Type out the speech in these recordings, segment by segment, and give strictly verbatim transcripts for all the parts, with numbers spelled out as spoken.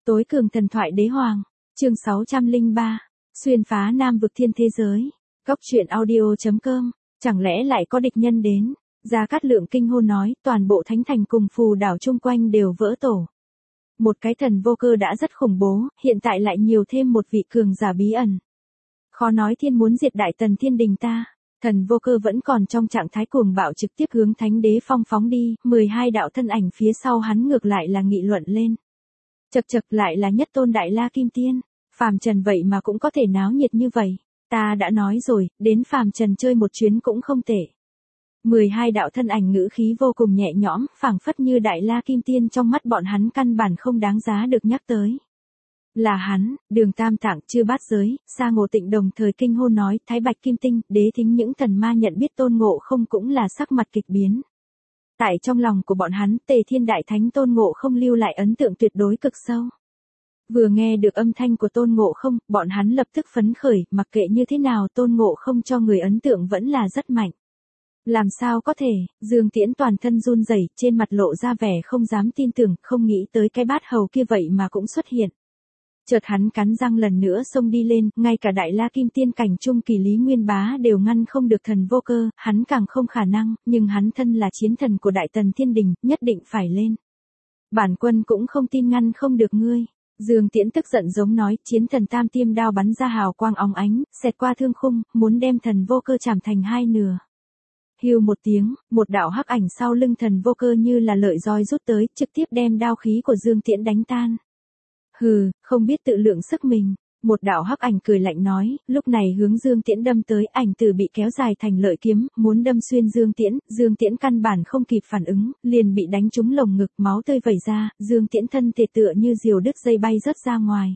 Tối cường thần thoại đế hoàng, chương sáu trăm lẻ ba, xuyên phá nam vực thiên thế giới. Góc truyện audio chấm com, chẳng lẽ lại có địch nhân đến? Gia Cát Lượng kinh hô nói, toàn bộ thánh thành cùng phù đảo chung quanh đều vỡ tổ. Một cái thần vô cơ đã rất khủng bố, hiện tại lại nhiều thêm một vị cường giả bí ẩn. Khó nói thiên muốn diệt đại tần thiên đình ta. Thần vô cơ vẫn còn trong trạng thái cuồng bạo trực tiếp hướng thánh đế phong phóng đi, mười hai đạo thân ảnh phía sau hắn ngược lại là nghị luận lên. Chật chật lại là nhất tôn đại la kim tiên, phàm trần vậy mà cũng có thể náo nhiệt như vậy. Ta đã nói rồi, đến phàm trần chơi một chuyến cũng không tệ. mười hai đạo thân ảnh ngữ khí vô cùng nhẹ nhõm, phảng phất như đại la kim tiên trong mắt bọn hắn căn bản không đáng giá được nhắc tới. Là hắn, Đường Tam Tạng, Chư Bát Giới, Sa Ngộ Tịnh đồng thời kinh hô nói, Thái Bạch Kim Tinh, Đế Thính những thần ma nhận biết Tôn Ngộ Không cũng là sắc mặt kịch biến. Tại trong lòng của bọn hắn, Tề Thiên Đại Thánh Tôn Ngộ Không lưu lại ấn tượng tuyệt đối cực sâu. Vừa nghe được âm thanh của Tôn Ngộ Không, bọn hắn lập tức phấn khởi, mặc kệ như thế nào Tôn Ngộ Không cho người ấn tượng vẫn là rất mạnh. Làm sao có thể? Dương Tiễn toàn thân run rẩy, trên mặt lộ ra vẻ không dám tin tưởng, không nghĩ tới cái bát hầu kia vậy mà cũng xuất hiện. Chợt hắn cắn răng lần nữa xông đi lên, ngay cả đại la kim tiên cảnh trung kỳ Lý Nguyên Bá đều ngăn không được thần vô cơ, hắn càng không khả năng, nhưng hắn thân là chiến thần của đại tần thiên đình, nhất định phải lên. Bản quân cũng không tin ngăn không được ngươi. Dương Tiễn tức giận giống nói, chiến thần tam tiêm đao bắn ra hào quang óng ánh, xẹt qua thương khung, muốn đem thần vô cơ chảm thành hai nửa. Hưu một tiếng, một đạo hắc ảnh sau lưng thần vô cơ như là lợi roi rút tới, trực tiếp đem đao khí của Dương Tiễn đánh tan. Hừ, không biết tự lượng sức mình. Một đạo hắc ảnh cười lạnh nói, lúc này hướng Dương Tiễn đâm tới, ảnh tử bị kéo dài thành lợi kiếm, muốn đâm xuyên Dương Tiễn, Dương Tiễn căn bản không kịp phản ứng, liền bị đánh trúng lồng ngực, máu tươi vẩy ra, Dương Tiễn thân thể tựa như diều đứt dây bay rớt ra ngoài.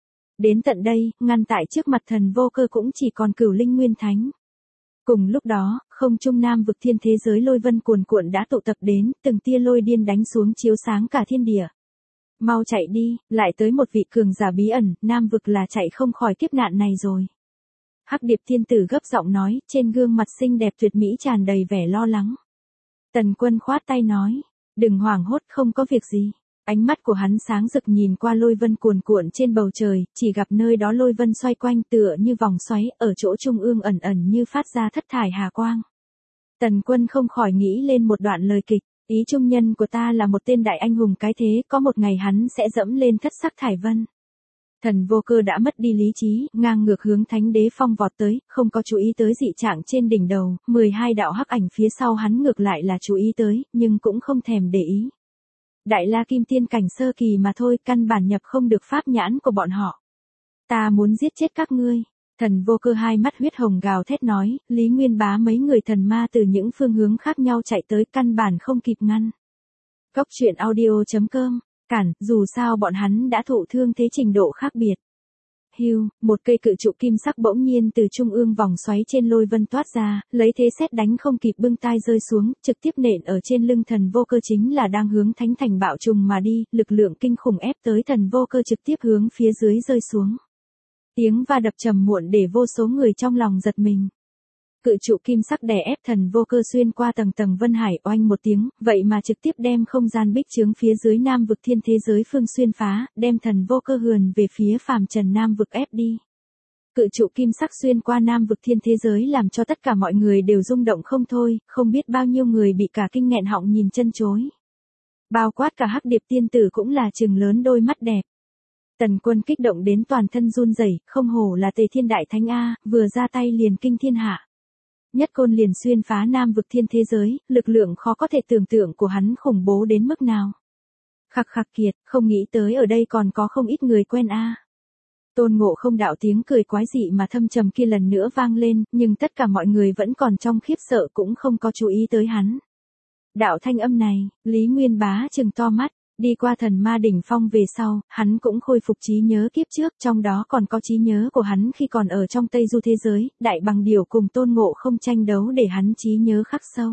Đến tận đây, ngăn tại trước mặt thần vô cơ cũng chỉ còn Cửu Linh Nguyên Thánh. Cùng lúc đó, không trung nam vực thiên thế giới lôi vân cuồn cuộn đã tụ tập đến, từng tia lôi điên đánh xuống chiếu sáng cả thiên địa. Mau chạy đi, lại tới một vị cường giả bí ẩn, nam vực là chạy không khỏi kiếp nạn này rồi. Hắc Điệp Thiên Tử gấp giọng nói, trên gương mặt xinh đẹp tuyệt mỹ tràn đầy vẻ lo lắng. Tần Quân khoát tay nói, đừng hoảng hốt, không có việc gì. Ánh mắt của hắn sáng rực nhìn qua lôi vân cuồn cuộn trên bầu trời, chỉ gặp nơi đó lôi vân xoay quanh tựa như vòng xoáy, ở chỗ trung ương ẩn ẩn như phát ra thất thải hà quang. Tần Quân không khỏi nghĩ lên một đoạn lời kịch. Ý trung nhân của ta là một tên đại anh hùng cái thế, có một ngày hắn sẽ dẫm lên thất sắc thải vân. Thần vô cơ đã mất đi lý trí, ngang ngược hướng thánh đế phong vọt tới, không có chú ý tới dị trạng trên đỉnh đầu, mười hai đạo hắc ảnh phía sau hắn ngược lại là chú ý tới, nhưng cũng không thèm để ý. Đại la kim tiên cảnh sơ kỳ mà thôi, căn bản nhập không được pháp nhãn của bọn họ. Ta muốn giết chết các ngươi. Thần vô cơ hai mắt huyết hồng gào thét nói, Lý Nguyên Bá mấy người thần ma từ những phương hướng khác nhau chạy tới, căn bản không kịp ngăn. Góc truyện audio chấm com, cản, dù sao bọn hắn đã thụ thương thế trình độ khác biệt. Hưu, một cây cự trụ kim sắc bỗng nhiên từ trung ương vòng xoáy trên lôi vân toát ra, lấy thế sét đánh không kịp bưng tai rơi xuống, trực tiếp nện ở trên lưng thần vô cơ, chính là đang hướng thánh thành bạo trùng mà đi, lực lượng kinh khủng ép tới thần vô cơ trực tiếp hướng phía dưới rơi xuống. Tiếng va đập trầm muộn để vô số người trong lòng giật mình. Cự trụ kim sắc đè ép thần vô cơ xuyên qua tầng tầng vân hải, oanh một tiếng, vậy mà trực tiếp đem không gian bích chướng phía dưới nam vực thiên thế giới phương xuyên phá, đem thần vô cơ hườn về phía phàm trần nam vực ép đi. Cự trụ kim sắc xuyên qua nam vực thiên thế giới làm cho tất cả mọi người đều rung động không thôi, không biết bao nhiêu người bị cả kinh nghẹn họng nhìn chân chối. Bao quát cả Hắc Điệp Tiên Tử cũng là trừng lớn đôi mắt đẹp. Tần Quân kích động đến toàn thân run rẩy, không hổ là Tề Thiên Đại Thánh A, vừa ra tay liền kinh thiên hạ. Nhất côn liền xuyên phá nam vực thiên thế giới, lực lượng khó có thể tưởng tượng của hắn khủng bố đến mức nào. Khặc khặc kiệt, không nghĩ tới ở đây còn có không ít người quen A. Tôn Ngộ Không đạo tiếng cười quái dị mà thâm trầm kia lần nữa vang lên, nhưng tất cả mọi người vẫn còn trong khiếp sợ cũng không có chú ý tới hắn. Đạo thanh âm này, Lý Nguyên Bá trừng to mắt. Đi qua thần ma đỉnh phong về sau, hắn cũng khôi phục trí nhớ kiếp trước, trong đó còn có trí nhớ của hắn khi còn ở trong Tây Du thế giới, đại bằng điểu cùng Tôn Ngộ Không tranh đấu để hắn trí nhớ khắc sâu.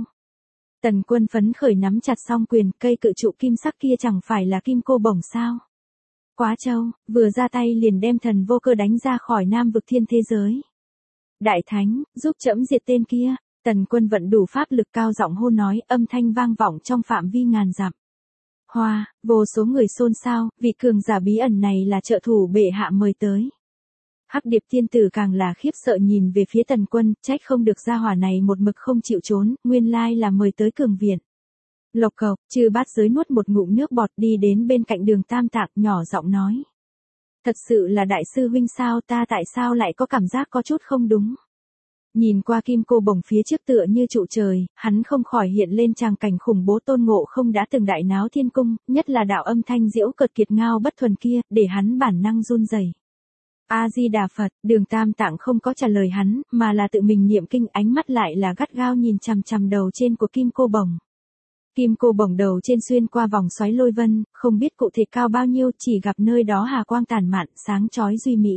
Tần Quân phấn khởi nắm chặt song quyền, cây cự trụ kim sắc kia chẳng phải là kim cô bổng sao? Quá trâu, vừa ra tay liền đem thần vô cơ đánh ra khỏi nam vực thiên thế giới. Đại Thánh, giúp trẫm diệt tên kia. Tần Quân vận đủ pháp lực cao giọng hô nói, âm thanh vang vọng trong phạm vi ngàn dặm. Hoa, vô số người xôn xao, vị cường giả bí ẩn này là trợ thủ bệ hạ mời tới. Hắc Điệp tiên tử càng là khiếp sợ nhìn về phía Tần Quân, trách không được gia hỏa này một mực không chịu trốn, nguyên lai là mời tới cường viện. Lộc cộc, Chư Bát Giới nuốt một ngụm nước bọt đi đến bên cạnh Đường Tam Tạng, nhỏ giọng nói. Thật sự là đại sư huynh sao, ta tại sao lại có cảm giác có chút không đúng. Nhìn qua kim cô bồng phía trước tựa như trụ trời, hắn không khỏi hiện lên tràng cảnh khủng bố Tôn Ngộ Không đã từng đại náo thiên cung, nhất là đạo âm thanh diễu cợt kiệt ngao bất thuần kia, để hắn bản năng run rẩy. A-di-đà Phật, Đường Tam Tạng không có trả lời hắn, mà là tự mình niệm kinh, ánh mắt lại là gắt gao nhìn chằm chằm đầu trên của kim cô bồng. Kim cô bồng đầu trên xuyên qua vòng xoáy lôi vân, không biết cụ thể cao bao nhiêu, chỉ gặp nơi đó hà quang tản mạn, sáng chói duy mỹ.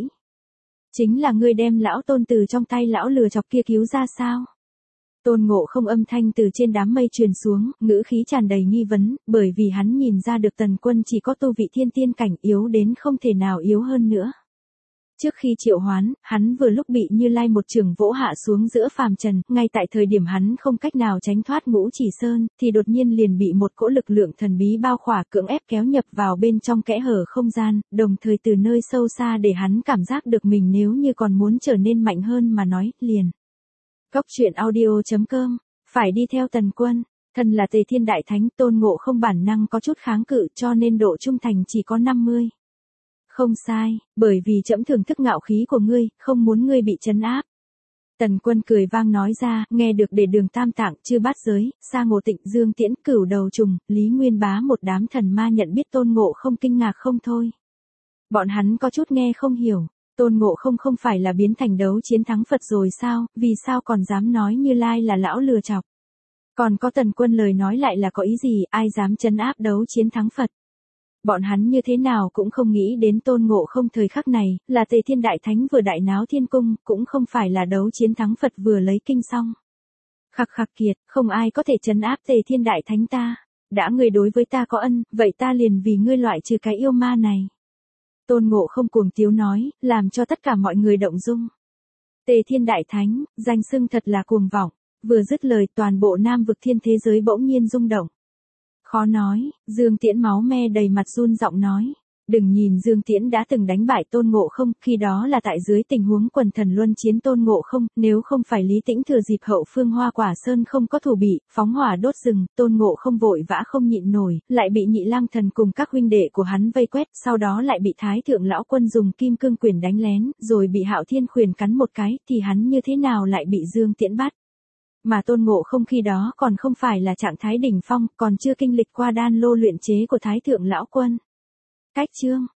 Chính là ngươi đem lão Tôn từ trong tay lão lừa chọc kia cứu ra sao? Tôn Ngộ Không âm thanh từ trên đám mây truyền xuống, ngữ khí tràn đầy nghi vấn, bởi vì hắn nhìn ra được Tần Quân chỉ có tu vị thiên tiên cảnh, yếu đến không thể nào yếu hơn nữa. Trước khi triệu hoán, hắn vừa lúc bị Như Lai một chưởng vỗ hạ xuống giữa phàm trần, ngay tại thời điểm hắn không cách nào tránh thoát Ngũ Chỉ Sơn, thì đột nhiên liền bị một cỗ lực lượng thần bí bao khỏa, cưỡng ép kéo nhập vào bên trong kẽ hở không gian, đồng thời từ nơi sâu xa để hắn cảm giác được mình nếu như còn muốn trở nên mạnh hơn mà nói, liền. Cốc truyện audio chấm com, phải đi theo Tần Quân, thân là Tề Thiên Đại Thánh, Tôn Ngộ Không bản năng có chút kháng cự, cho nên độ trung thành chỉ có năm mươi. Không sai, bởi vì trẫm thưởng thức ngạo khí của ngươi, không muốn ngươi bị trấn áp. Tần Quân cười vang nói ra, nghe được để Đường Tam Tạng, Chư Bát Giới, Sa Ngộ Tịnh, Dương Tiễn, Cửu Đầu Trùng, Lý Nguyên Bá một đám thần ma nhận biết Tôn Ngộ Không kinh ngạc không thôi. Bọn hắn có chút nghe không hiểu, Tôn Ngộ Không không phải là biến thành đấu chiến thắng Phật rồi sao, vì sao còn dám nói Như Lai là lão lừa chọc. Còn có Tần Quân lời nói lại là có ý gì, ai dám trấn áp đấu chiến thắng Phật. Bọn hắn như thế nào cũng không nghĩ đến Tôn Ngộ Không thời khắc này, là Tề Thiên Đại Thánh vừa đại náo thiên cung, cũng không phải là đấu chiến thắng Phật vừa lấy kinh xong. Khắc khắc kiệt, không ai có thể trấn áp Tề Thiên Đại Thánh ta. Đã ngươi đối với ta có ân, vậy ta liền vì ngươi loại trừ cái yêu ma này. Tôn Ngộ Không cuồng tiếu nói, làm cho tất cả mọi người động dung. Tề Thiên Đại Thánh, danh xưng thật là cuồng vọng. Vừa dứt lời, toàn bộ Nam vực thiên thế giới bỗng nhiên rung động. Khó nói, Dương Tiễn máu me đầy mặt run giọng nói. Đừng nhìn Dương Tiễn đã từng đánh bại Tôn Ngộ Không, khi đó là tại dưới tình huống quần thần luân chiến Tôn Ngộ Không, nếu không phải Lý Tĩnh thừa dịp hậu phương Hoa Quả Sơn không có thủ bị, phóng hỏa đốt rừng, Tôn Ngộ Không vội vã không nhịn nổi, lại bị Nhị Lang Thần cùng các huynh đệ của hắn vây quét, sau đó lại bị Thái Thượng Lão Quân dùng kim cương quyền đánh lén, rồi bị Hạo Thiên Khuyển cắn một cái, thì hắn như thế nào lại bị Dương Tiễn bắt? Mà Tôn Ngộ Không khi đó còn không phải là trạng thái đỉnh phong, còn chưa kinh lịch qua đan lô luyện chế của Thái Thượng Lão Quân. Cách chương